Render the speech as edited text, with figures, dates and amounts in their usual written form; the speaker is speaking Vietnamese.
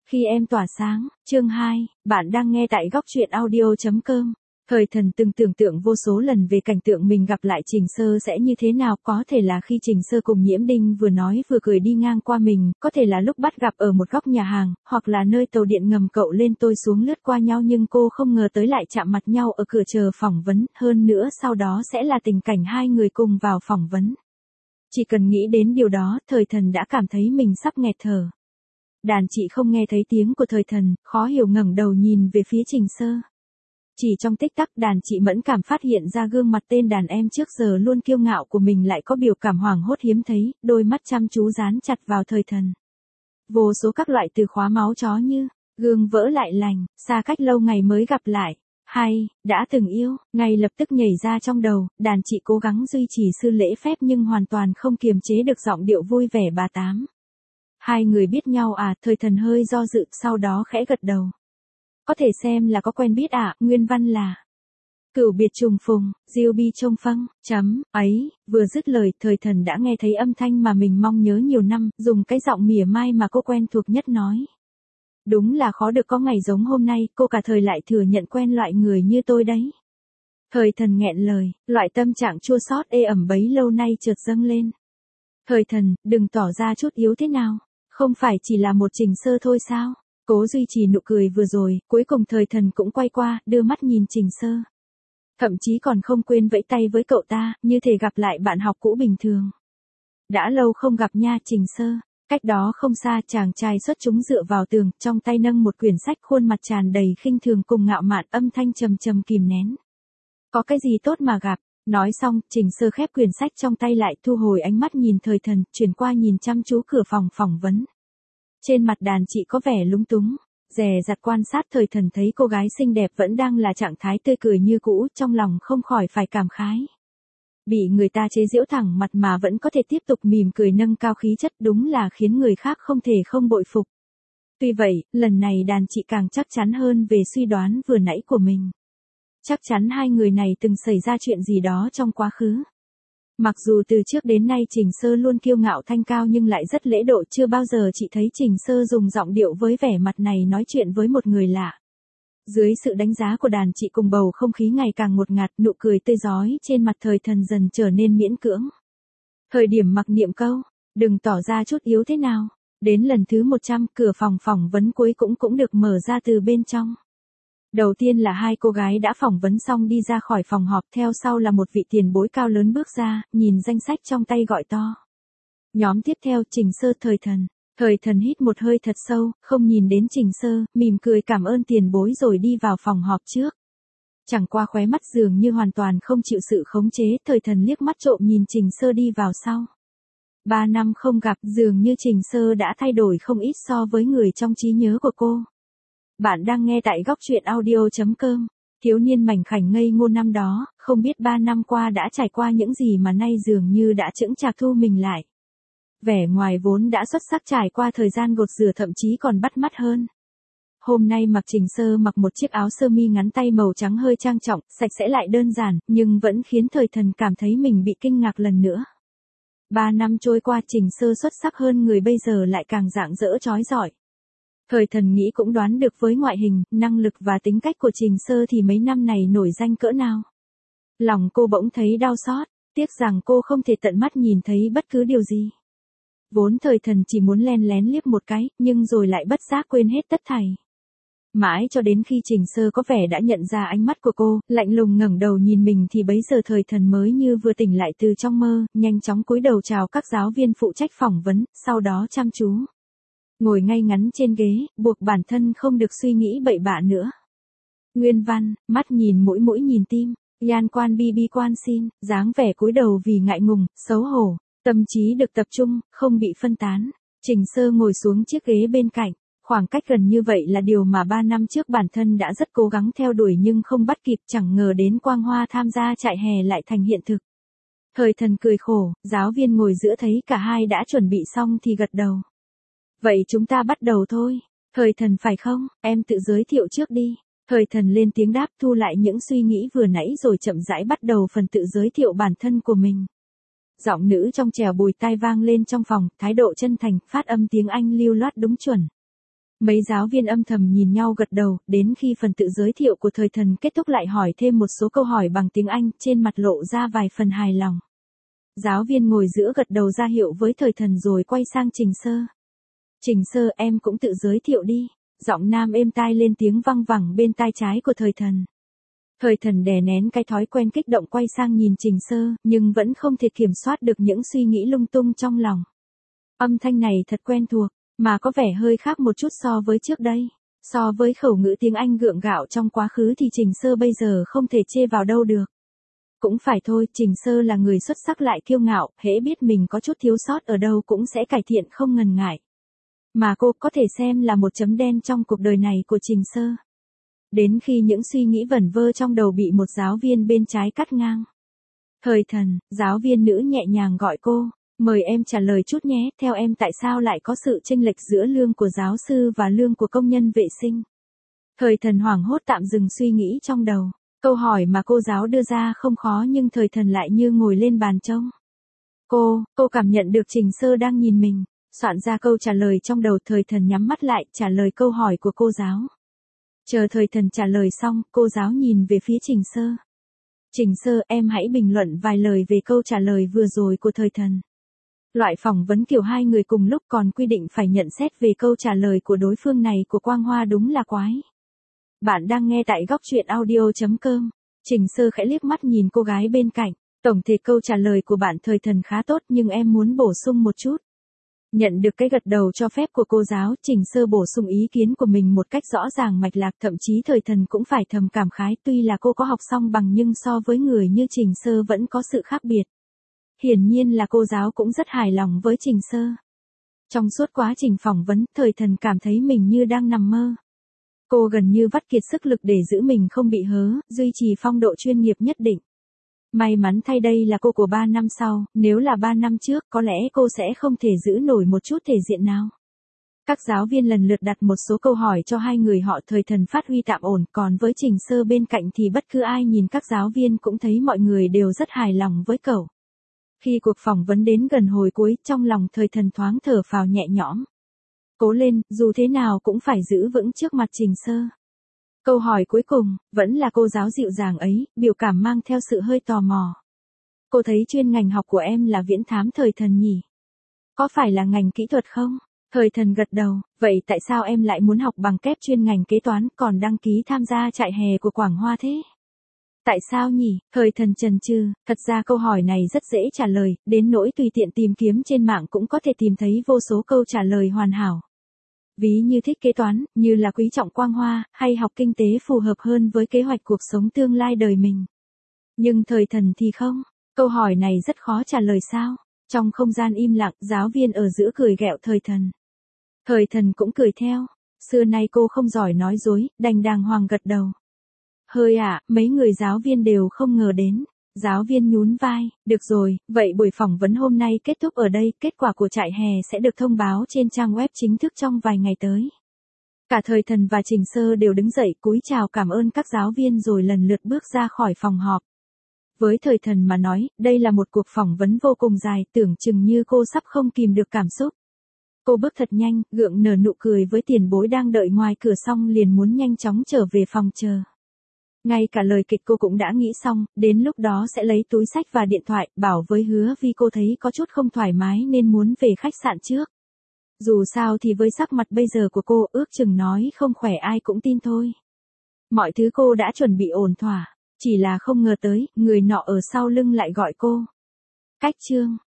Khi em tỏa sáng, chương 2, bạn đang nghe tại góc truyện audio.com. Thời thần từng tưởng tượng vô số lần về cảnh tượng mình gặp lại Trình Sơ sẽ như thế nào, có thể là khi Trình Sơ cùng Nhiễm Đinh vừa nói vừa cười đi ngang qua mình, có thể là lúc bắt gặp ở một góc nhà hàng, hoặc là nơi tàu điện ngầm cậu lên tôi xuống lướt qua nhau, nhưng cô không ngờ tới lại chạm mặt nhau ở cửa chờ phỏng vấn, hơn nữa sau đó sẽ là tình cảnh hai người cùng vào phỏng vấn. Chỉ cần nghĩ đến điều đó, thời thần đã cảm thấy mình sắp nghẹt thở. Đàn chị không nghe thấy tiếng của thời thần, khó hiểu ngẩng đầu nhìn về phía Trình Sơ. Chỉ trong tích tắc, đàn chị mẫn cảm phát hiện ra gương mặt tên đàn em trước giờ luôn kiêu ngạo của mình lại có biểu cảm hoảng hốt hiếm thấy, đôi mắt chăm chú dán chặt vào thời thần. Vô số các loại từ khóa máu chó như gương vỡ lại lành, xa cách lâu ngày mới gặp lại, hay đã từng yêu, ngay lập tức nhảy ra trong đầu. Đàn chị cố gắng duy trì sự lễ phép nhưng hoàn toàn không kiềm chế được giọng điệu vui vẻ bà Tám. Hai người biết nhau à? Thời thần hơi do dự, sau đó khẽ gật đầu. Có thể xem là có quen biết à? Nguyên văn là cửu biệt trùng phùng, diêu bi trông phăng, ấy. Vừa dứt lời, thời thần đã nghe thấy âm thanh mà mình mong nhớ nhiều năm, dùng cái giọng mỉa mai mà cô quen thuộc nhất nói. Đúng là khó được có ngày giống hôm nay, cô cả thời lại thừa nhận quen loại người như tôi đấy. Thời thần nghẹn lời, loại tâm trạng chua xót ê ẩm bấy lâu nay chợt dâng lên. Thời thần, đừng tỏ ra chút yếu thế nào. Không phải chỉ là một Trình Sơ thôi sao? Cố duy trì nụ cười vừa rồi, cuối cùng thời thần cũng quay qua, đưa mắt nhìn Trình Sơ. Thậm chí còn không quên vẫy tay với cậu ta, như thể gặp lại bạn học cũ bình thường. Đã lâu không gặp nha Trình Sơ. Cách đó không xa, chàng trai xuất chúng dựa vào tường, trong tay nâng một quyển sách, khuôn mặt tràn đầy khinh thường cùng ngạo mạn, âm thanh trầm trầm kìm nén. Có cái gì tốt mà gặp? Nói xong, Trình Sơ khép quyển sách trong tay lại, thu hồi ánh mắt nhìn thời thần, chuyển qua nhìn chăm chú cửa phòng phỏng vấn. Trên mặt đàn chị có vẻ lúng túng, dè dặt quan sát thời thần, thấy cô gái xinh đẹp vẫn đang là trạng thái tươi cười như cũ, trong lòng không khỏi phải cảm khái. Bị người ta chế giễu thẳng mặt mà vẫn có thể tiếp tục mỉm cười nâng cao khí chất, đúng là khiến người khác không thể không bội phục. Tuy vậy, lần này đàn chị càng chắc chắn hơn về suy đoán vừa nãy của mình. Chắc chắn hai người này từng xảy ra chuyện gì đó trong quá khứ. Mặc dù từ trước đến nay Trình Sơ luôn kiêu ngạo thanh cao nhưng lại rất lễ độ, chưa bao giờ chị thấy Trình Sơ dùng giọng điệu với vẻ mặt này nói chuyện với một người lạ. Dưới sự đánh giá của đàn chị cùng bầu không khí ngày càng ngột ngạt, nụ cười tươi rói trên mặt thời thần dần trở nên miễn cưỡng. Thời điểm mặc niệm câu, đừng tỏ ra chút yếu thế nào. Đến lần thứ 100, cửa phòng phỏng vấn cuối cũng được mở ra từ bên trong. Đầu tiên là hai cô gái đã phỏng vấn xong đi ra khỏi phòng họp, theo sau là một vị tiền bối cao lớn bước ra, nhìn danh sách trong tay gọi to. Nhóm tiếp theo, Trình Sơ, thời thần. Thời thần hít một hơi thật sâu, không nhìn đến Trình Sơ, mỉm cười cảm ơn tiền bối rồi đi vào phòng họp trước. Chẳng qua khóe mắt dường như hoàn toàn không chịu sự khống chế, thời thần liếc mắt trộm nhìn Trình Sơ đi vào sau. 3 năm không gặp, dường như Trình Sơ đã thay đổi không ít so với người trong trí nhớ của cô. Bạn đang nghe tại góc truyện audio.com. Thiếu niên mảnh khảnh ngây ngô năm đó, không biết 3 năm qua đã trải qua những gì mà nay dường như đã chững chạc thu mình lại. Vẻ ngoài vốn đã xuất sắc trải qua thời gian gột rửa thậm chí còn bắt mắt hơn. Hôm nay Trình Sơ mặc một chiếc áo sơ mi ngắn tay màu trắng hơi trang trọng, sạch sẽ lại đơn giản, nhưng vẫn khiến thời thần cảm thấy mình bị kinh ngạc lần nữa. 3 năm trôi qua, Trình Sơ xuất sắc hơn người bây giờ lại càng rạng rỡ chói rọi. Thời thần nghĩ cũng đoán được với ngoại hình, năng lực và tính cách của Trình Sơ thì mấy năm này nổi danh cỡ nào. Lòng cô bỗng thấy đau xót, tiếc rằng cô không thể tận mắt nhìn thấy bất cứ điều gì. Vốn thời thần chỉ muốn len lén liếc một cái, nhưng rồi lại bất giác quên hết tất thảy. Mãi cho đến khi Trình Sơ có vẻ đã nhận ra ánh mắt của cô, lạnh lùng ngẩng đầu nhìn mình thì bấy giờ thời thần mới như vừa tỉnh lại từ trong mơ, nhanh chóng cúi đầu chào các giáo viên phụ trách phỏng vấn, sau đó chăm chú ngồi ngay ngắn trên ghế, buộc bản thân không được suy nghĩ bậy bạ nữa. Nguyên văn, mắt nhìn mũi mũi nhìn tim, yan quan bi bi quan xin, dáng vẻ cúi đầu vì ngại ngùng, xấu hổ, tâm trí được tập trung, không bị phân tán. Trình Sơ ngồi xuống chiếc ghế bên cạnh, khoảng cách gần như vậy là điều mà 3 năm trước bản thân đã rất cố gắng theo đuổi nhưng không bắt kịp, chẳng ngờ đến quang hoa tham gia trại hè lại thành hiện thực. Thời thần cười khổ, giáo viên ngồi giữa thấy cả hai đã chuẩn bị xong thì gật đầu. Vậy chúng ta bắt đầu thôi. Thời thần phải không, em tự giới thiệu trước đi. Thời thần lên tiếng đáp, thu lại những suy nghĩ vừa nãy rồi chậm rãi bắt đầu phần tự giới thiệu bản thân của mình. Giọng nữ trong trẻo bùi tai vang lên trong phòng, thái độ chân thành, phát âm tiếng Anh lưu loát đúng chuẩn. Mấy giáo viên âm thầm nhìn nhau gật đầu, đến khi phần tự giới thiệu của thời thần kết thúc lại hỏi thêm một số câu hỏi bằng tiếng Anh, trên mặt lộ ra vài phần hài lòng. Giáo viên ngồi giữa gật đầu ra hiệu với thời thần rồi quay sang Trình Sơ. Trình Sơ, em cũng tự giới thiệu đi. Giọng nam êm tai lên tiếng văng vẳng bên tai trái của thời thần. Thời thần đè nén cái thói quen kích động quay sang nhìn Trình Sơ, nhưng vẫn không thể kiểm soát được những suy nghĩ lung tung trong lòng. Âm thanh này thật quen thuộc, mà có vẻ hơi khác một chút so với trước đây. So với khẩu ngữ tiếng Anh gượng gạo trong quá khứ thì Trình Sơ bây giờ không thể chê vào đâu được. Cũng phải thôi, Trình Sơ là người xuất sắc lại kiêu ngạo, hễ biết mình có chút thiếu sót ở đâu cũng sẽ cải thiện không ngần ngại. Mà cô có thể xem là một chấm đen trong cuộc đời này của Trình Sơ. Đến khi những suy nghĩ vẩn vơ trong đầu bị một giáo viên bên trái cắt ngang. Thời thần, giáo viên nữ nhẹ nhàng gọi cô, mời em trả lời chút nhé, theo em tại sao lại có sự chênh lệch giữa lương của giáo sư và lương của công nhân vệ sinh? Thời thần hoảng hốt tạm dừng suy nghĩ trong đầu. Câu hỏi mà cô giáo đưa ra không khó nhưng thời thần lại như ngồi lên bàn trông. Cô cảm nhận được Trình Sơ đang nhìn mình, soạn ra câu trả lời trong đầu. Thời thần nhắm mắt lại trả lời câu hỏi của cô giáo. Chờ thời thần trả lời xong, cô giáo nhìn về phía Trình Sơ. Trình Sơ, em hãy bình luận vài lời về câu trả lời vừa rồi của thời thần. Loại phỏng vấn kiểu hai người cùng lúc còn quy định phải nhận xét về câu trả lời của đối phương này của Quang Hoa đúng là quái. Bạn đang nghe tại góc truyện audio.com. Trình Sơ khẽ liếc mắt nhìn cô gái bên cạnh. Tổng thể câu trả lời của bạn thời thần khá tốt nhưng em muốn bổ sung một chút. Nhận được cái gật đầu cho phép của cô giáo, Trình Sơ bổ sung ý kiến của mình một cách rõ ràng mạch lạc, thậm chí thời thần cũng phải thầm cảm khái, tuy là cô có học song bằng nhưng so với người như Trình Sơ vẫn có sự khác biệt. Hiển nhiên là cô giáo cũng rất hài lòng với Trình Sơ. Trong suốt quá trình phỏng vấn, thời thần cảm thấy mình như đang nằm mơ. Cô gần như vắt kiệt sức lực để giữ mình không bị hớ, duy trì phong độ chuyên nghiệp nhất định. May mắn thay đây là cô của 3 năm sau, nếu là 3 năm trước có lẽ cô sẽ không thể giữ nổi một chút thể diện nào. Các giáo viên lần lượt đặt một số câu hỏi cho hai người họ. Thời thần phát huy tạm ổn, còn với Trình Sơ bên cạnh thì bất cứ ai nhìn các giáo viên cũng thấy mọi người đều rất hài lòng với cậu. Khi cuộc phỏng vấn đến gần hồi cuối, trong lòng thời thần thoáng thở phào nhẹ nhõm. Cố lên, dù thế nào cũng phải giữ vững trước mặt Trình Sơ. Câu hỏi cuối cùng, vẫn là cô giáo dịu dàng ấy, biểu cảm mang theo sự hơi tò mò. Cô thấy chuyên ngành học của em là viễn thám thời thần nhỉ? Có phải là ngành kỹ thuật không? Thời thần gật đầu, vậy tại sao em lại muốn học bằng kép chuyên ngành kế toán còn đăng ký tham gia trại hè của Quảng Hoa thế? Tại sao nhỉ? Thời thần chần chừ, thật ra câu hỏi này rất dễ trả lời, đến nỗi tùy tiện tìm kiếm trên mạng cũng có thể tìm thấy vô số câu trả lời hoàn hảo. Ví như thích kế toán, như là quý trọng Quang Hoa, hay học kinh tế phù hợp hơn với kế hoạch cuộc sống tương lai đời mình. Nhưng thời thần thì không, câu hỏi này rất khó trả lời sao? Trong không gian im lặng, giáo viên ở giữa cười ghẹo thời thần. Thời thần cũng cười theo, xưa nay cô không giỏi nói dối, đành đàng hoàng gật đầu. Hơi mấy người giáo viên đều không ngờ đến. Giáo viên nhún vai, được rồi, vậy buổi phỏng vấn hôm nay kết thúc ở đây, kết quả của trại hè sẽ được thông báo trên trang web chính thức trong vài ngày tới. Cả thời thần và Trình Sơ đều đứng dậy cúi chào cảm ơn các giáo viên rồi lần lượt bước ra khỏi phòng họp. Với thời thần mà nói, đây là một cuộc phỏng vấn vô cùng dài, tưởng chừng như cô sắp không kìm được cảm xúc. Cô bước thật nhanh, gượng nở nụ cười với tiền bối đang đợi ngoài cửa xong liền muốn nhanh chóng trở về phòng chờ. Ngay cả lời kịch cô cũng đã nghĩ xong, đến lúc đó sẽ lấy túi xách và điện thoại, bảo với Hứa Vi cô thấy có chút không thoải mái nên muốn về khách sạn trước. Dù sao thì với sắc mặt bây giờ của cô, ước chừng nói không khỏe ai cũng tin thôi. Mọi thứ cô đã chuẩn bị ổn thỏa, chỉ là không ngờ tới, người nọ ở sau lưng lại gọi cô. Cách chương